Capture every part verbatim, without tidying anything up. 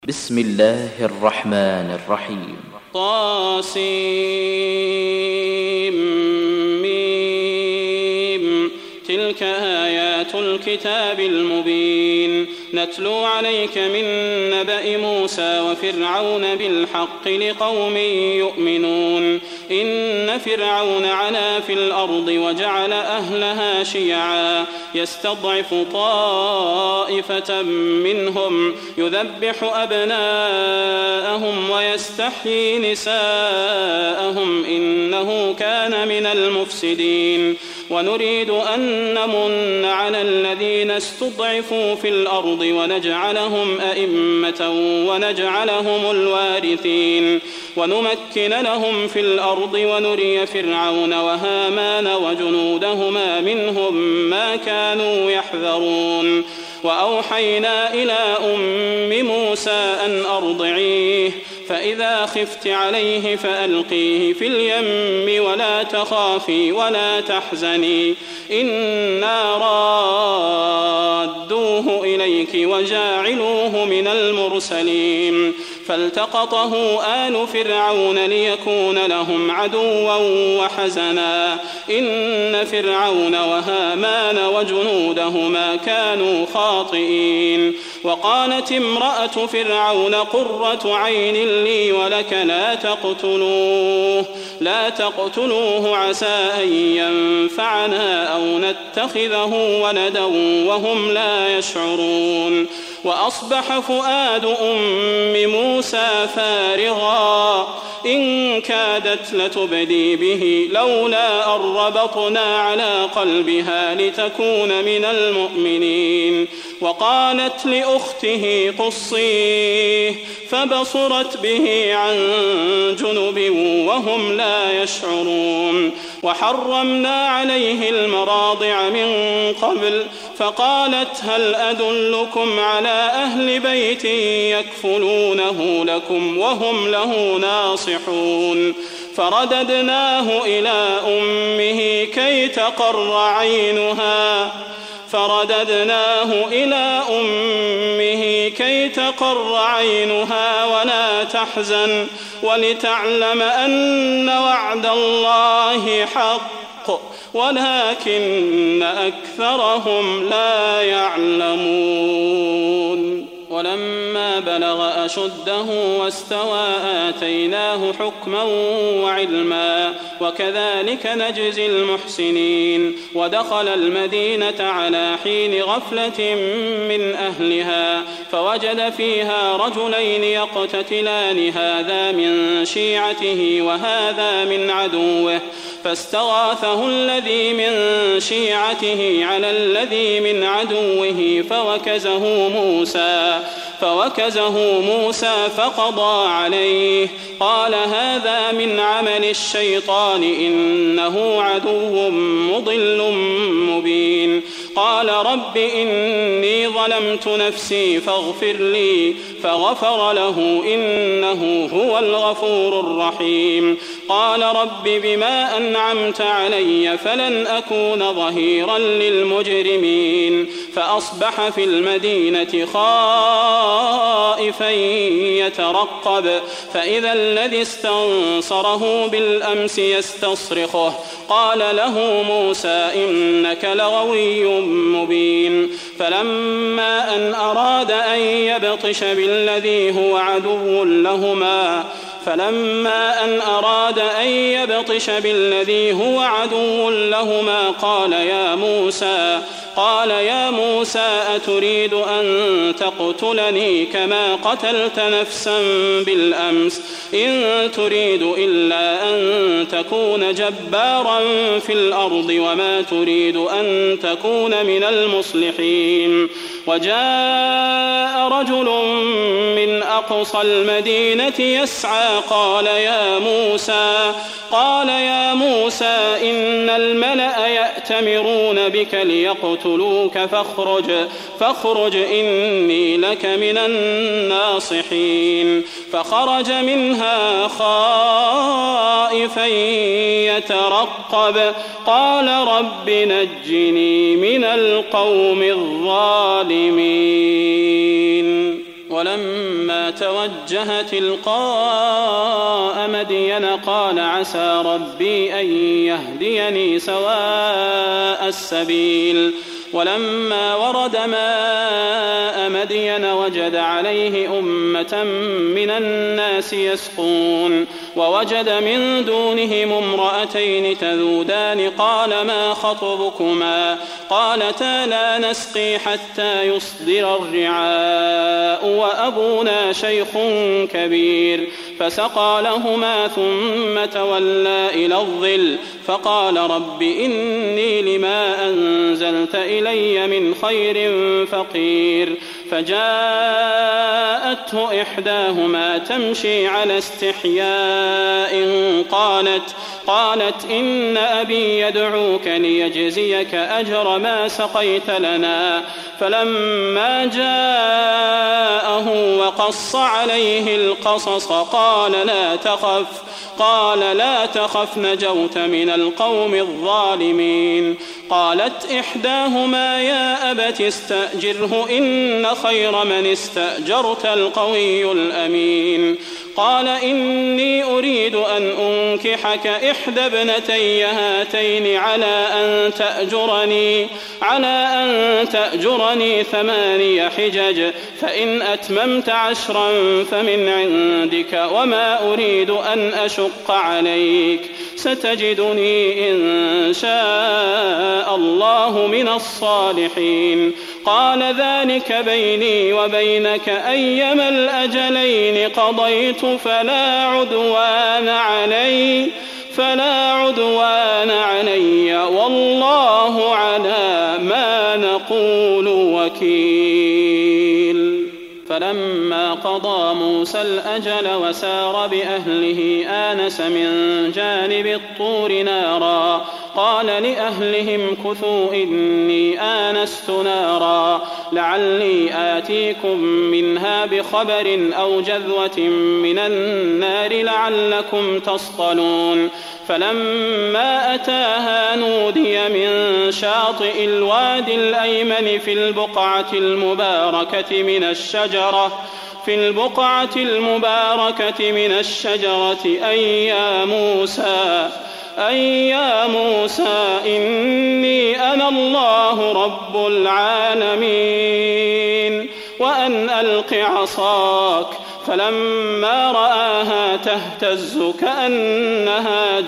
بسم الله الرحمن الرحيم. طاسيم. تلك آيات الكتاب المبين نتلو عليك من نبأ موسى وفرعون بالحق لقوم يؤمنون. إن فرعون علا في الأرض وجعل أهلها شيعا يستضعف طائفة منهم يذبح أبناءهم ويستحيي نساءهم إنه كان من المفسدين. ونريد أن نمن على الذين استضعفوا في الأرض ونجعلهم أئمة ونجعلهم الوارثين ونمكن لهم في الأرض ونري فرعون وهامان وجنودهما منهم ما كانوا يحذرون. وأوحينا إلى أم موسى أن أرضعيه فإذا خفت عليه فألقيه في اليم ولا تخافي ولا تحزني إنا رادوه إليك وجاعلوه من المرسلين. فالتقطه آل فرعون ليكون لهم عدوا وحزنا إن فرعون وهامان وجنودهما كانوا خاطئين. وقالت امرأة فرعون قرة عين لي ولك لا تقتلوه لا تقتلوه عسى أن ينفعنا أو نتخذه ولدا وهم لا يشعرون. وأصبح فؤاد أم موسى فارغا إن كادت لتبدي به لولا أن ربطنا على قلبها لتكون من المؤمنين. وقالت لأخته قصيه فبصرت به عن جنب وهم لا يشعرون. وحرمنا عليه المراضع من قبل فقالت هل أدلكم على أهل بيت يكفلونه لكم وهم له ناصحون. فرددناه إلى أمه كي تقر عينها فرددناه إلى أمه كي تقر عينها ولا تحزن ولتعلم أن وعد الله حق ولكن أكثرهم لا يعلمون. ولما بلغ أشده واستوى آتيناه حكما وعلما وكذلك نجزي المحسنين. ودخل المدينة على حين غفلة من أهلها فوجد فيها رجلين يقتتلان هذا من شيعته وهذا من عدوه فاستغاثه الذي من شيعته على الذي من عدوه فوكزه موسى فوكزه موسى فقضى عليه قال هذا من عمل الشيطان إنه عدو مضل مبين. قال رب إني ظلمت نفسي فاغفر لي فغفر له إنه هو الغفور الرحيم. قال رب بما أنعمت علي فلن أكون ظهيرا للمجرمين. فأصبح في المدينة خائفا يترقب فإذا الذي استنصره بالأمس يستصرخه قال له موسى إنك لغوي مبين. فلما أن أراد أن يبطش بالذي هو عدو لهما فلما أن أراد أن يبطش بالذي هو عدو لهما قال يا موسى قال يا موسى أتريد أن تقتلني كما قتلت نفسا بالأمس إن تريد إلا أن تكون جبارا في الأرض وما تريد أن تكون من المصلحين. وجاء رجل من أقصى المدينة يسعى قال يا موسى قال يا موسى إن الملأ يأتمرون بك ليقتلوك فاخرج فاخرج إني لك من الناصحين. فخرج منها خائفا يترقب قال رب نجني من القوم الظالمين. ولما توجه تلقاء مدين قال عسى ربي أن يهديني سواء السبيل ولما ورد ماء مدين وجد عليه أمة من الناس يسقون ووجد من دونهم امرأتين تذودان قال ما خطبكما قالتا لا نسقي حتى يصدر الرعاء وأبونا شيخ كبير فسقى لهما ثم تولى إلى الظل فقال رب إني لما أنزلت إلي من خير فقير فجاءته إحداهما تمشي على استحياء قالت قالت إن أبي يدعوك ليجزيك أجر ما سقيت لنا فلما جاءه وقص عليه القصص قال لا تخف قال لا تخف نجوت من القوم الظالمين قالت إحداهما يا أبت استأجره إن خير من استأجرت القوي الأمين قال إني أريد أن أنكحك إحدى ابنتي هاتين على أن تأجرني على أن تأجرني ثماني حجج فإن أتممت عشرا فمن عندك وما أريد أن أشق عليك ستجدني إن شاء الله من الصالحين قال ذلك بيني وبينك أيما الأجلين قضيت فلا عدوان علي فلا عدوان علي والله على ما نقول وكيل فلما قضى موسى الأجل وسار بأهله آنس من جانب الطور نارا قال لأهلهم كثوا إني آنست نارا لعلي آتيكم منها بخبر أو جذوة من النار لعلكم تصطلون فلما أتاها نودي من شاطئ الوادي الأيمن في البقعة المباركة من الشجرة في البقعة المباركة من الشجرة أي يا موسى أي يا موسى إني أنا الله رب العالمين وأن ألق عصاك فلما رآها تهتز كأنها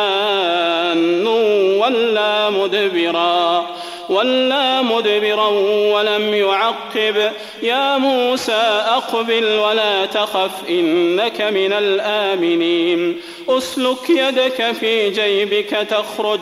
جان ولا مدبرا ولا مدبرا ولم يعقب يا موسى أقبل ولا تخف إنك من الآمنين أسلك يدك في جيبك تخرج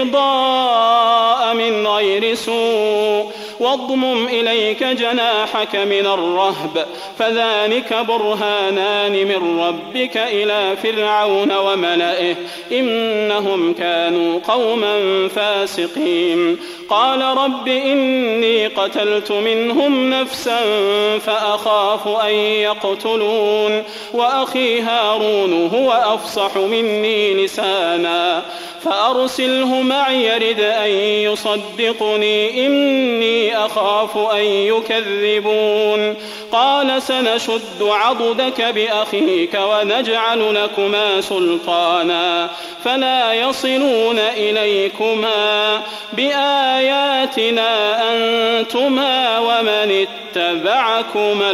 بيضاء من غير سوء واضمم إليك جناحك من الرهب فذلك برهانان من ربك إلى فرعون وملئه إنهم كانوا قوما فاسقين قال رب إني قتلت منهم نفسا فأخاف أن يقتلون وأخي هارون هو أفصح مني لسانا فأرسله معي يرد أن يصدقني إني أخاف أن يكذبون قال سنشد عضدك بأخيك ونجعل لكما سلطانا فلا يصلون إليكما بآياتنا أنتما ومن اتبعكما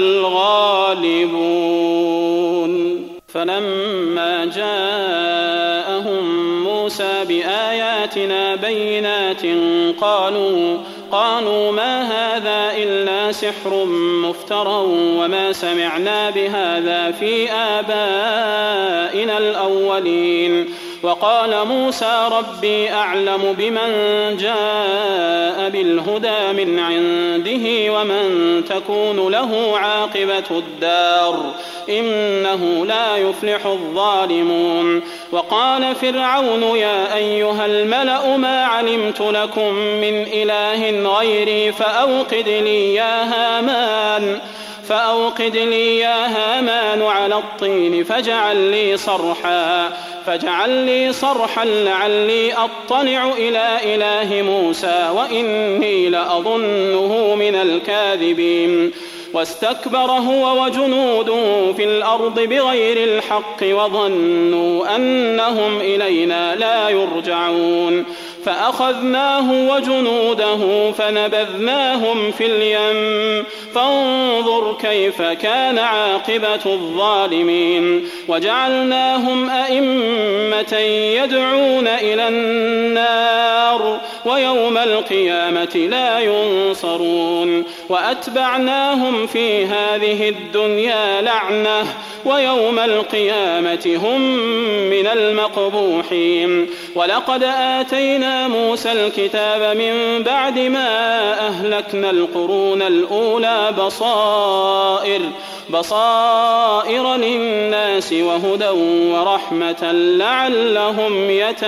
الغالبون فلما جاءهم موسى بآياتنا بينات قالوا قالوا ما هذا إلا سحر مفترى وما سمعنا بهذا في آبائنا الأولين وقال موسى ربي أعلم بمن جاء بالهدى من عنده ومن تكون له عاقبة الدار إنه لا يفلح الظالمون وقال فرعون يا أيها الملأ ما علمت لكم من إله غيري فأوقد لي يا هامان فأوقد لي يا هامان على الطين فاجعل لي صرحا فاجعل لي صرحا لعلي أطلع إلى إله موسى وإني لأظنه من الكاذبين واستكبر هو وجنوده في الأرض بغير الحق وظنوا أنهم إلينا لا يرجعون فأخذناه وجنوده فنبذناهم في اليم فانظر كيف كان عاقبة الظالمين وجعلناهم أئمة يدعون إلى النار ويوم القيامة لا ينصرون وأتبعناهم في هذه الدنيا لعنة ويوم القيامة هم من المقبوحين ولقد آتينا موسى الكتاب من بعد ما أهلكنا القرون الأولى بصائر بصائر للناس وهدى ورحمة لعلهم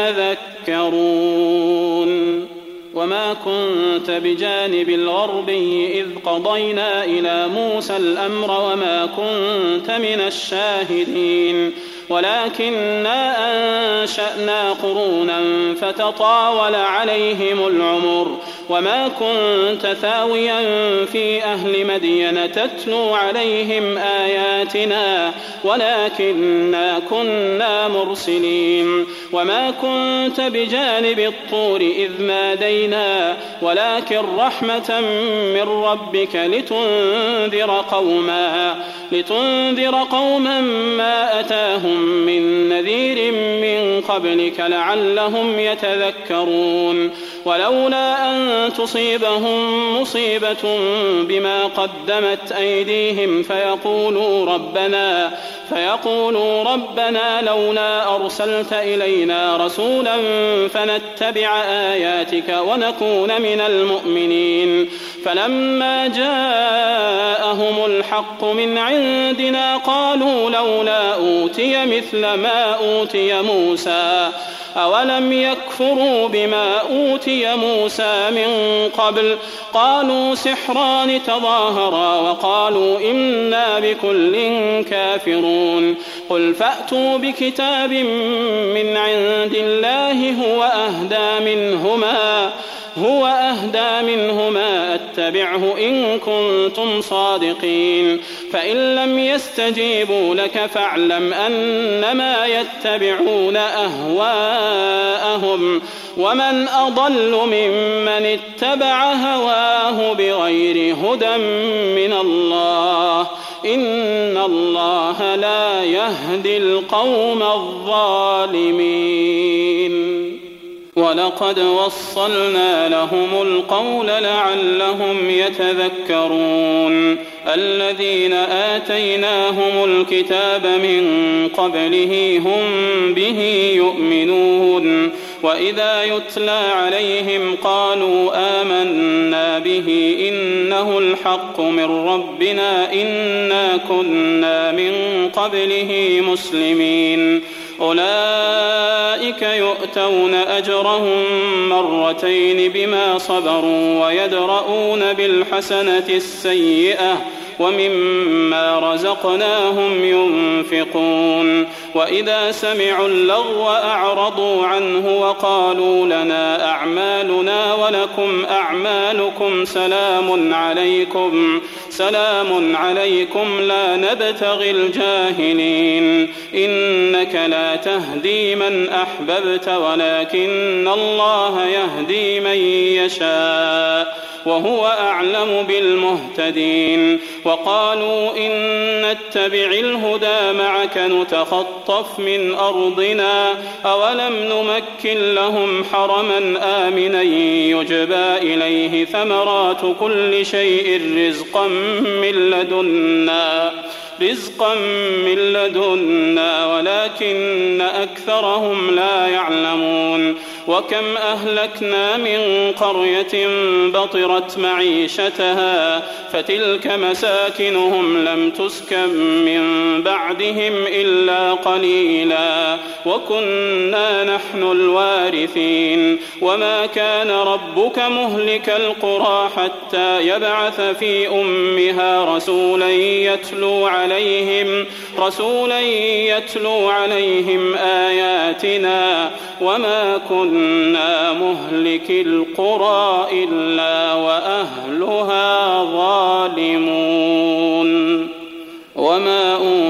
يتذكرون وما كنت بجانب الغربي إذ قضينا إلى موسى الأمر وما كنت من الشاهدين ولكننا أنشأنا قرونا فتطاول عليهم العمر وما كنت ثاويا في أهل مدين تتلو عليهم آياتنا ولكننا كنا مرسلين وما كنت بجانب الطور إذ نادينا ولكن رحمة من ربك لتنذر قوما لتنذر قوما ما أتاهم من نذير من قبلك لعلهم يتذكرون ولولا أن تصيبهم مصيبة بما قدمت أيديهم فيقولوا ربنا فيقولوا ربنا لولا أرسلت إلينا رسولا فنتبع آياتك ونكون من المؤمنين فلما جاءهم الحق من عندنا قالوا لولا أوتي مثل ما أوتي موسى أولم يكفروا بما أوتي موسى من قبل قالوا سحران تظاهرا وقالوا إنا بكل كافرون قل فأتوا بكتاب من عند الله هو أهدى منهما هو أهدى منهما أتبعه إن كنتم صادقين فإن لم يستجيبوا لك فاعلم أنما يتبعون أهواءهم ومن أضل ممن اتبع هواه بغير هدى من الله إن الله لا يهدي القوم الظالمين ولقد وصلنا لهم القول لعلهم يتذكرون الذين آتيناهم الكتاب من قبله هم به يؤمنون وإذا يتلى عليهم قالوا آمنا به إنه الحق من ربنا إنا كنا من قبله مسلمين أولئك يؤتون أجرهم مرتين بما صبروا ويدرؤون بالحسنة السيئة ومما رزقناهم ينفقون وإذا سمعوا اللغو أعرضوا عنه وقالوا لنا أعمالنا ولكم أعمالكم سلام عليكم سلام عليكم لا نبتغي الجاهلين إنك لا تهدي من أحببت ولكن الله يهدي من يشاء وهو أعلم بالمهتدين وقالوا إن نتبع الهدى معك نتخطف من أرضنا أولم نمكن لهم حرما آمنا يجبى إليه ثمرات كل شيء رزقا من لدنا رزقا من لدنا ولكن أكثرهم لا يعلمون وكم أهلكنا من قرية بطرت معيشتها فتلك مساكنهم لم تسكن من بعدهم إلا قليلا وكنا نحن الوارثين وما كان ربك مهلك القرى حتى يبعث في أمها رسولا يتلو عليهم رسولا يتلو عليهم آياتنا وما كنا مهلك القرى إلا وأهلها ظالمون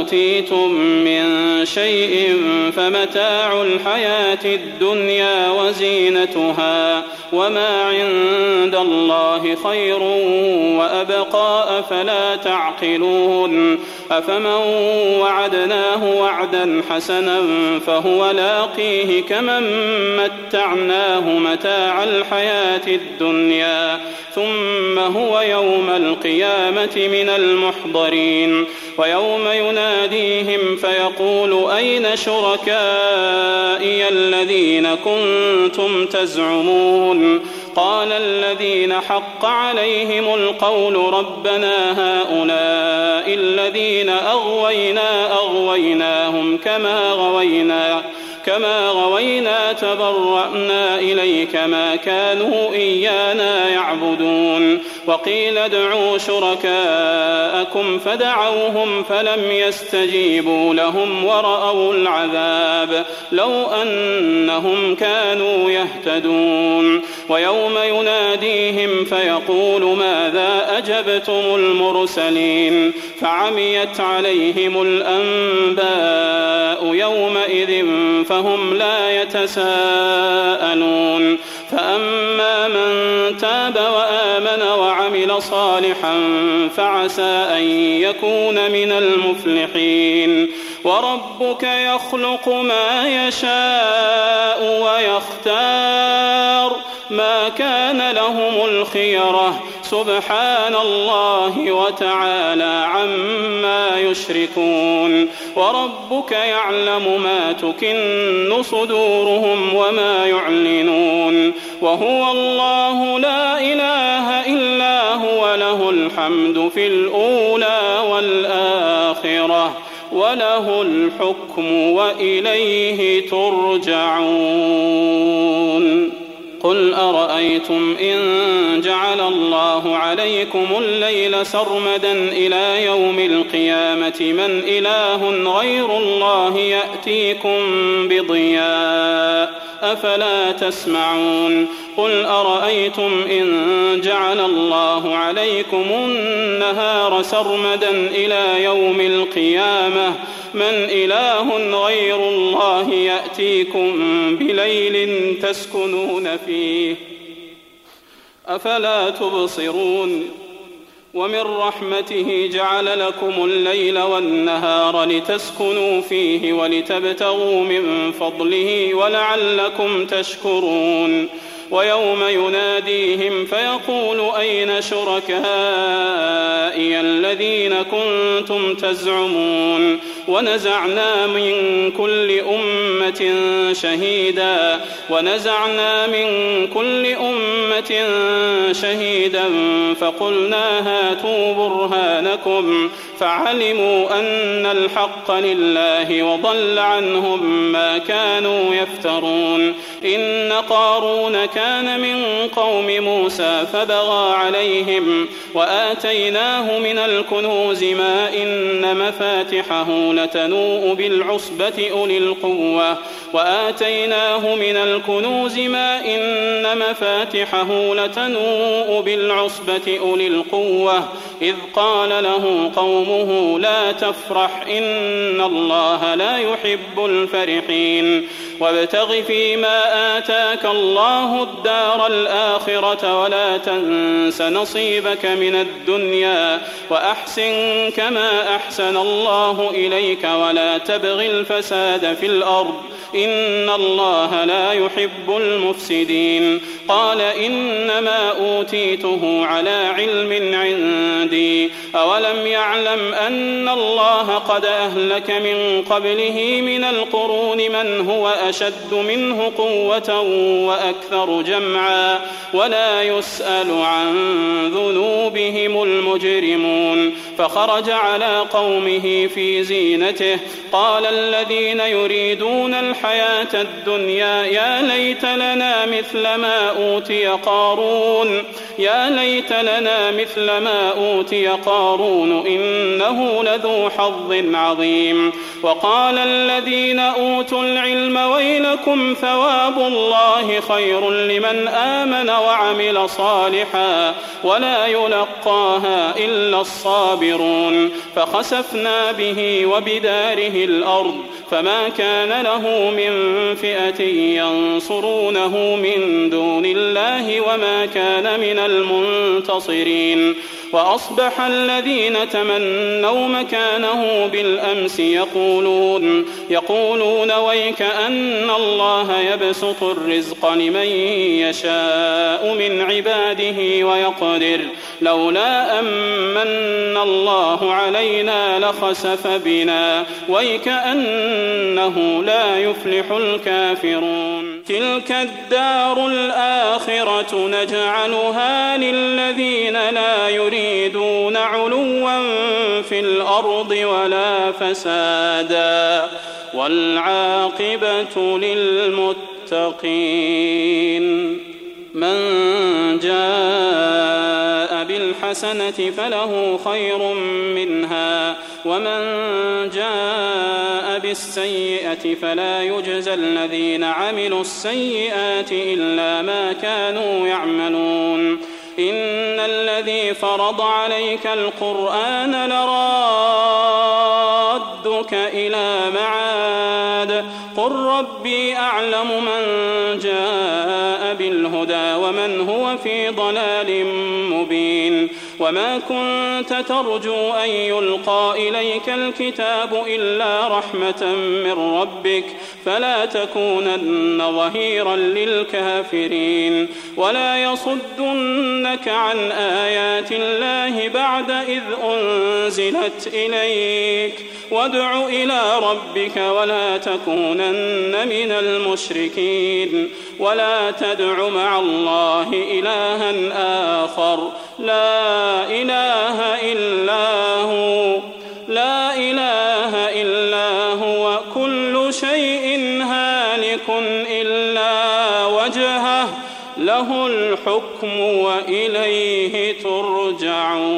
أوتيتم من شيء فمتاع الحياة الدنيا وزينتها وما عند الله خير وأبقى أفلا تعقلون أفمن وعدناه وعدا حسنا فهو لاقيه كمن متعناه متاع الحياة الدنيا ثم هو يوم القيامة من المحضرين ويوم يناديهم فيقول أين شركائي الذين كنتم تزعمون قال الذين حق عليهم القول ربنا هؤلاء الذين أغوينا أغويناهم كما غوينا كما غوينا تبرأنا إليك ما كانوا إيانا يعبدون وقيل ادعوا شركاءكم فدعوهم فلم يستجيبوا لهم ورأوا العذاب لو أنهم كانوا يهتدون ويوم يناديهم فيقول ماذا أجبتم المرسلين فعميت عليهم الأنباء يومئذ فهم لا يتساءلون فأما من تاب وآمن وعمل صالحا فعسى أن يكون من المفلحين وربك يخلق ما يشاء ويختار ما كان لهم الخيرة سبحان الله وتعالى عما يشركون وربك يعلم ما تكن صدورهم وما يعلنون وهو الله لا إله إلا هو له الحمد في الأولى والآخرة وله الحكم وإليه ترجعون قل أرأيتم إن جعل الله عليكم الليل سرمدا إلى يوم القيامة من إله غير الله يأتيكم بضياء أفلا تسمعون قل أرأيتم إن جعل الله عليكم النهار سرمدا إلى يوم القيامة من إله غير الله يأتيكم بليل تسكنون فيه أفلا تبصرون ومن رحمته جعل لكم الليل والنهار لتسكنوا فيه ولتبتغوا من فضله ولعلكم تشكرون ويوم يناديهم فيقول أين شركائي الذين كنتم تزعمون ونزعنا من كل أمة شهيدا ونزعنا من كل أمة شهيدا فقلنا هاتوا برهانكم فعلموا أن الحق لله وضل عنهم ما كانوا يفترون إن قارون كان من قوم موسى فبغى عليهم وآتيناه من الكنوز ما إن مفاتحه لتنوء بالعصبة أولي القوة وآتيناه من الكنوز ما إن مفاتحه لتنوء بالعصبة أولي القوة إذ قال له قومه لا تفرح إن الله لا يحب الفرحين وابتغ فيما آتاك الله الدار الآخرة ولا تنس نصيبك من الدنيا وأحسن كما أحسن الله إليك ولا تبغ الفساد في الأرض إن الله لا يحب المفسدين قال إنما أوتيته على علم عندي أولم يعلم أن الله قد أهلك من قبله من القرون من هو أشد منه قوة وأكثر جمعا ولا يسأل عن ذنوبهم المجرمون فخرج على قومه في زينته قال الذين يريدون الحياة الدنيا يا ليت لنا مثل ما أوتي قارون يا ليت لنا مثل ما أوتي قارون إنه لذو حظ عظيم وقال الذين أوتوا العلم ويلكم ثواب الله خير لمن آمن وعمل صالحا ولا يلقاها إلا الصابرون فخسفنا به وبداره الأرض فما كان له من فئة ينصرونه من دون الله وما كان من المنتصرين وأصبح الذين تمنوا مكانه بالأمس يقولون, يقولون ويك أن الله يبسط الرزق لمن يشاء من عباده ويقدر لولا أمن الله علينا لخسف بنا ويك أنه لا يفلح الكافرون تلك الدار الآخرة نجعلها للذين لا يريدون علوا في الأرض ولا فسادا والعاقبة للمتقين من جاء بالحسنة فله خير منها ومن جاء بالسيئة فلا يجزى الذين عملوا السيئات إلا ما كانوا يعملون إن الذي فرض عليك القرآن لرادك إلى معاد قل ربي أعلم من جاء بالهدى ومن هو في ضلال مبين وما كنت ترجو أن يلقى إليك الكتاب إلا رحمة من ربك فلا تكونن ظهيرا للكافرين ولا يصدنك عن آيات الله بعد إذ أنزلت إليك وادع إلى ربك ولا تكونن من المشركين ولا تدع مع الله إلها آخر لا إله إلا هو لا إله إلا هو كل شيء هالك إلا وجهه له الحكم وإليه ترجعون.